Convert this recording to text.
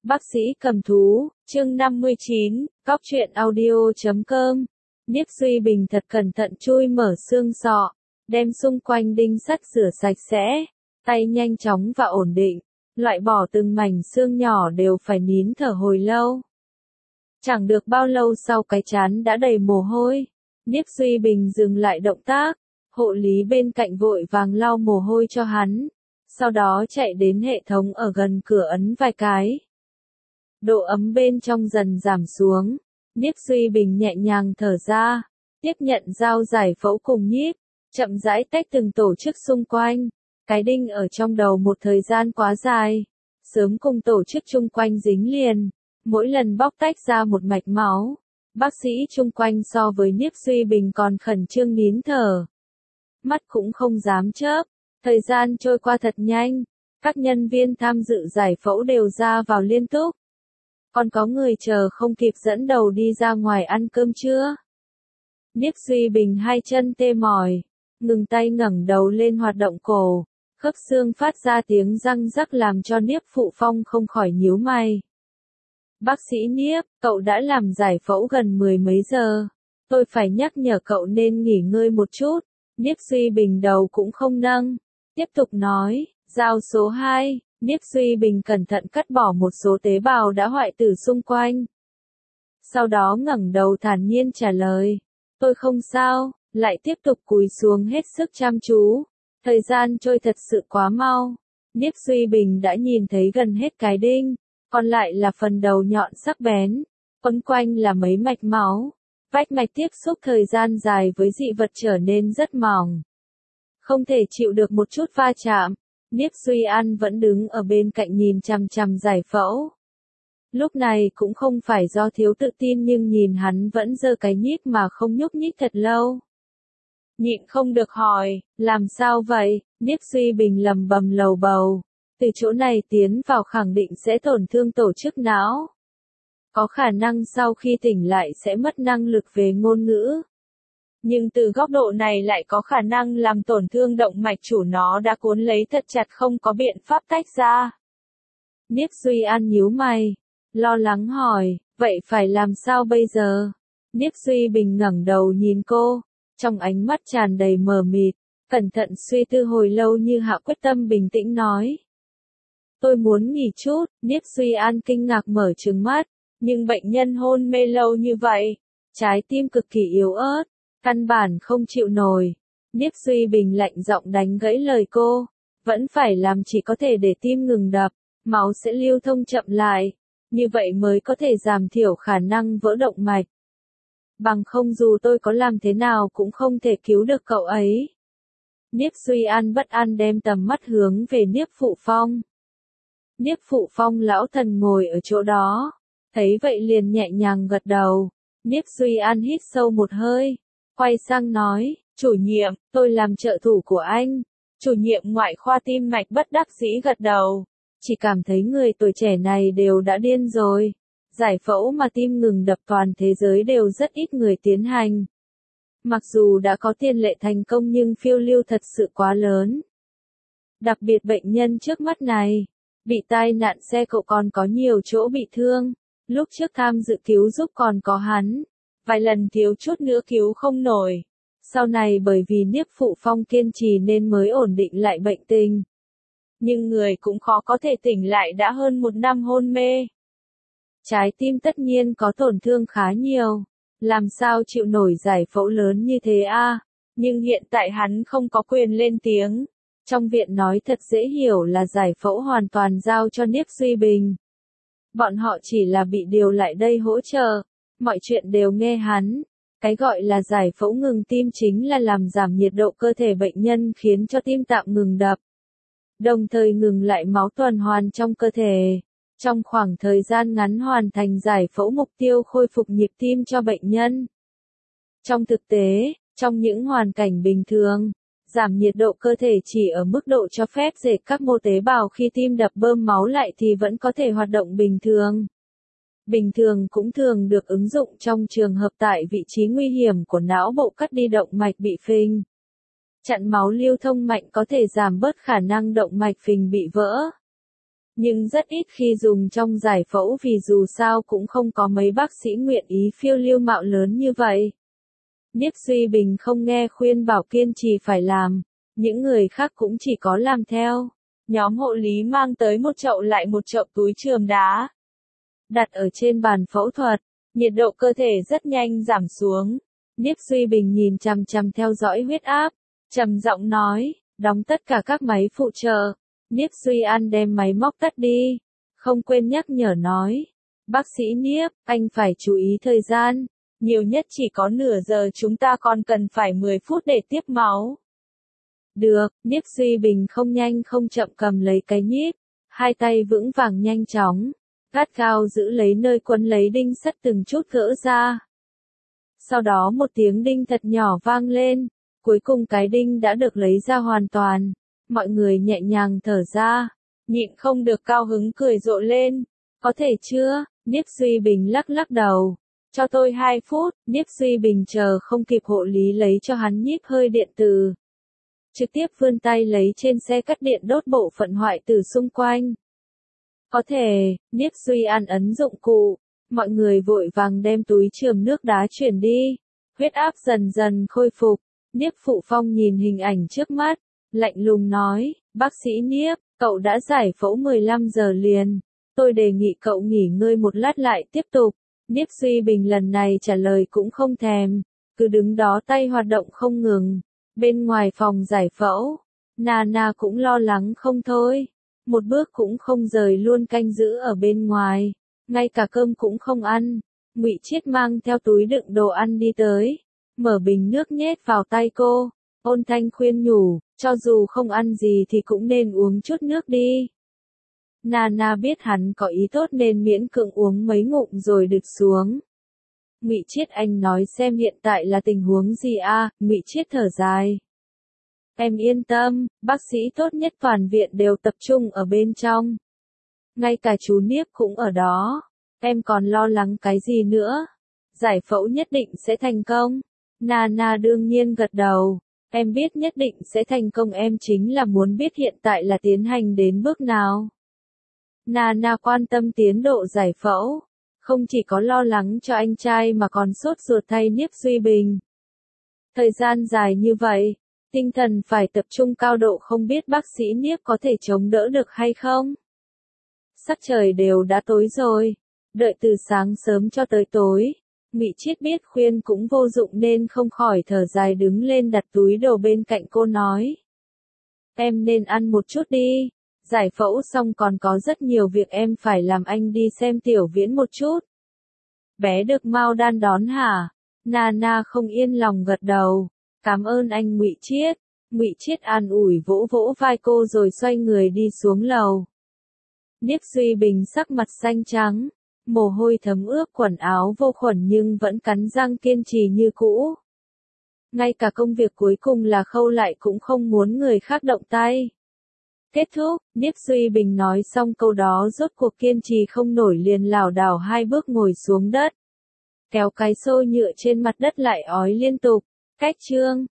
Bác sĩ cầm thú, chương 59, cóc truyện audio.com. Niếp Duy Bình thật cẩn thận chui mở xương sọ, đem xung quanh đinh sắt rửa sạch sẽ, tay nhanh chóng và ổn định, loại bỏ từng mảnh xương nhỏ đều phải nín thở hồi lâu. Chẳng được bao lâu sau cái trán đã đầy mồ hôi, Niếp Duy Bình dừng lại động tác, hộ lý bên cạnh vội vàng lau mồ hôi cho hắn, sau đó chạy đến hệ thống ở gần cửa ấn vài cái. Độ ấm bên trong dần giảm xuống, Niếp Duy Bình nhẹ nhàng thở ra, tiếp nhận dao giải phẫu cùng nhíp, chậm rãi tách từng tổ chức xung quanh, cái đinh ở trong đầu một thời gian quá dài, sớm cùng tổ chức chung quanh dính liền, mỗi lần bóc tách ra một mạch máu, bác sĩ chung quanh so với Niếp Duy Bình còn khẩn trương nín thở. Mắt cũng không dám chớp, thời gian trôi qua thật nhanh, các nhân viên tham dự giải phẫu đều ra vào liên tục. Còn có người chờ không kịp dẫn đầu đi ra ngoài ăn cơm trưa. Niếp Duy Bình hai chân tê mỏi, ngừng tay ngẩng đầu lên hoạt động cổ, khớp xương phát ra tiếng răng rắc làm cho Niếp Phụ Phong không khỏi nhíu mày. Bác sĩ Niếp, cậu đã làm giải phẫu gần 10 mấy giờ, tôi phải nhắc nhở cậu nên nghỉ ngơi một chút. Niếp Duy Bình đầu cũng không nâng, tiếp tục nói, dao số 2. Niếp Duy Bình cẩn thận cắt bỏ một số tế bào đã hoại tử xung quanh. Sau đó ngẩng đầu thản nhiên trả lời, tôi không sao, lại tiếp tục cúi xuống hết sức chăm chú. Thời gian trôi thật sự quá mau. Niếp Duy Bình đã nhìn thấy gần hết cái đinh, còn lại là phần đầu nhọn sắc bén, quấn quanh là mấy mạch máu. Vách mạch tiếp xúc thời gian dài với dị vật trở nên rất mỏng. Không thể chịu được một chút va chạm. Niếp Duy An vẫn đứng ở bên cạnh nhìn chằm chằm giải phẫu. Lúc này cũng không phải do thiếu tự tin nhưng nhìn hắn vẫn giơ cái nhíp mà không nhúc nhích thật lâu. Nhịn không được hỏi, làm sao vậy? Niếp Duy Bình lầm bầm lầu bầu. Từ chỗ này tiến vào khẳng định sẽ tổn thương tổ chức não. Có khả năng sau khi tỉnh lại sẽ mất năng lực về ngôn ngữ. Nhưng từ góc độ này lại có khả năng làm tổn thương động mạch chủ nó đã cuốn lấy thật chặt không có biện pháp tách ra. Niếp Duy An nhíu mày, lo lắng hỏi, vậy phải làm sao bây giờ? Niếp Duy Bình ngẩng đầu nhìn cô, trong ánh mắt tràn đầy mờ mịt, cẩn thận suy tư hồi lâu như hạ quyết tâm bình tĩnh nói. Tôi muốn nghỉ chút. Niếp Duy An kinh ngạc mở trừng mắt, nhưng bệnh nhân hôn mê lâu như vậy, trái tim cực kỳ yếu ớt. Căn bản không chịu nổi. Niếp Duy Bình lạnh giọng đánh gãy lời cô. Vẫn phải làm chỉ có thể để tim ngừng đập, máu sẽ lưu thông chậm lại. Như vậy mới có thể giảm thiểu khả năng vỡ động mạch. Bằng không dù tôi có làm thế nào cũng không thể cứu được cậu ấy. Niếp Duy An bất an đem tầm mắt hướng về Niếp Phụ Phong. Niếp Phụ Phong lão thần ngồi ở chỗ đó. Thấy vậy liền nhẹ nhàng gật đầu. Niếp Duy An hít sâu một hơi. Quay sang nói, chủ nhiệm, tôi làm trợ thủ của anh. Chủ nhiệm ngoại khoa tim mạch bất đắc dĩ gật đầu. Chỉ cảm thấy người tuổi trẻ này đều đã điên rồi. Giải phẫu mà tim ngừng đập toàn thế giới đều rất ít người tiến hành. Mặc dù đã có tiền lệ thành công nhưng phiêu lưu thật sự quá lớn. Đặc biệt bệnh nhân trước mắt này, bị tai nạn xe cộ còn có nhiều chỗ bị thương. Lúc trước tham dự cứu giúp còn có hắn. Vài lần thiếu chút nữa cứu không nổi. Sau này bởi vì Niếp Phụ Phong kiên trì nên mới ổn định lại bệnh tình. Nhưng người cũng khó có thể tỉnh lại đã hơn 1 năm hôn mê. Trái tim tất nhiên có tổn thương khá nhiều. Làm sao chịu nổi giải phẫu lớn như thế a? Nhưng hiện tại hắn không có quyền lên tiếng. Trong viện nói thật dễ hiểu là giải phẫu hoàn toàn giao cho Niếp Duy Bình. Bọn họ chỉ là bị điều lại đây hỗ trợ. Mọi chuyện đều nghe hắn. Cái gọi là giải phẫu ngừng tim chính là làm giảm nhiệt độ cơ thể bệnh nhân khiến cho tim tạm ngừng đập. Đồng thời ngừng lại máu tuần hoàn trong cơ thể. Trong khoảng thời gian ngắn hoàn thành giải phẫu mục tiêu khôi phục nhịp tim cho bệnh nhân. Trong thực tế, trong những hoàn cảnh bình thường, giảm nhiệt độ cơ thể chỉ ở mức độ cho phép để các mô tế bào khi tim đập bơm máu lại thì vẫn có thể hoạt động bình thường. Bình thường cũng thường được ứng dụng trong trường hợp tại vị trí nguy hiểm của não bộ cắt đi động mạch bị phình. Chặn máu lưu thông mạnh có thể giảm bớt khả năng động mạch phình bị vỡ. nhưng rất ít khi dùng trong giải phẫu vì dù sao cũng không có mấy bác sĩ nguyện ý phiêu lưu mạo lớn như vậy. Nhiếp Duy Bình không nghe khuyên bảo kiên trì phải làm, những người khác cũng chỉ có làm theo. Nhóm hộ lý mang tới một chậu lại một chậu túi chườm đá. Đặt ở trên bàn phẫu thuật, nhiệt độ cơ thể rất nhanh giảm xuống. Nhiếp Duy Bình nhìn chằm chằm theo dõi huyết áp, trầm giọng nói, đóng tất cả các máy phụ trợ. Nhiếp Duy An đem máy móc tắt đi, không quên nhắc nhở nói, bác sĩ Nhiếp, anh phải chú ý thời gian, nhiều nhất chỉ có nửa giờ, chúng ta còn cần phải 10 phút để tiếp máu. Được, Nhiếp Duy Bình không nhanh không chậm cầm lấy cái nhíp, hai tay vững vàng nhanh chóng, gắt gao giữ lấy nơi quấn lấy đinh sắt từng chút gỡ ra. Sau đó một tiếng đinh thật nhỏ vang lên, cuối cùng cái đinh đã được lấy ra hoàn toàn, mọi người nhẹ nhàng thở ra, nhịn không được cao hứng cười rộ lên, có thể chưa, Nhiếp Duy Bình lắc lắc đầu, cho tôi 2 phút, Nhiếp Duy Bình chờ không kịp hộ lý lấy cho hắn nhíp hơi điện từ. Trực tiếp vươn tay lấy trên xe cắt điện đốt bộ phận hoại tử xung quanh. Có thể, Nhiếp Duy An ấn dụng cụ, mọi người vội vàng đem túi chườm nước đá chuyển đi, huyết áp dần dần khôi phục, Nhiếp Phụ Phong nhìn hình ảnh trước mắt, lạnh lùng nói, bác sĩ Nhiếp, cậu đã giải phẫu 15 giờ liền, tôi đề nghị cậu nghỉ ngơi một lát lại tiếp tục. Nhiếp Duy Bình lần này trả lời cũng không thèm, cứ đứng đó tay hoạt động không ngừng. Bên ngoài phòng giải phẫu, Nana cũng lo lắng không thôi, một bước cũng không rời luôn canh giữ ở bên ngoài, ngay cả cơm cũng không ăn. Ngụy Chiết mang theo túi đựng đồ ăn đi tới, mở bình nước nhét vào tay cô, ôn thanh khuyên nhủ, cho dù không ăn gì thì cũng nên uống chút nước đi. Nana biết hắn có ý tốt nên miễn cưỡng uống mấy ngụm rồi đực xuống. Ngụy Chiết, anh nói xem hiện tại là tình huống gì a? Ngụy Chiết thở dài. Em yên tâm, bác sĩ tốt nhất toàn viện đều tập trung ở bên trong. Ngay cả chú Niếp cũng ở đó. Em còn lo lắng cái gì nữa? Giải phẫu nhất định sẽ thành công. Nana đương nhiên gật đầu. Em biết nhất định sẽ thành công, em chính là muốn biết hiện tại là tiến hành đến bước nào. Nana quan tâm tiến độ giải phẫu. Không chỉ có lo lắng cho anh trai mà còn sốt ruột thay Nhiếp Duy Bình. Thời gian dài như vậy, tinh thần phải tập trung cao độ, không biết bác sĩ Nhiếp có thể chống đỡ được hay không. Sắc trời đều đã tối rồi, đợi từ sáng sớm cho tới tối. Ngụy Chiết biết khuyên cũng vô dụng nên không khỏi thở dài đứng lên đặt túi đồ bên cạnh cô nói. Em nên ăn một chút đi. Giải phẫu xong còn có rất nhiều việc em phải làm, anh đi xem Tiểu Viễn một chút. Bé được Mao Đan đón hả? Nana không yên lòng gật đầu. Cảm ơn anh Ngụy Chiết. Ngụy Chiết an ủi vỗ vỗ vai cô rồi xoay người đi xuống lầu. Nhiếp Duy Bình sắc mặt xanh trắng, mồ hôi thấm ướt quần áo vô khuẩn nhưng vẫn cắn răng kiên trì như cũ. Ngay cả công việc cuối cùng là khâu lại cũng không muốn người khác động tay. Kết thúc, Nhiếp Duy Bình nói xong câu đó rốt cuộc kiên trì không nổi liền lảo đảo 2 bước ngồi xuống đất. Kéo cái xô nhựa trên mặt đất lại ói liên tục. Cách chương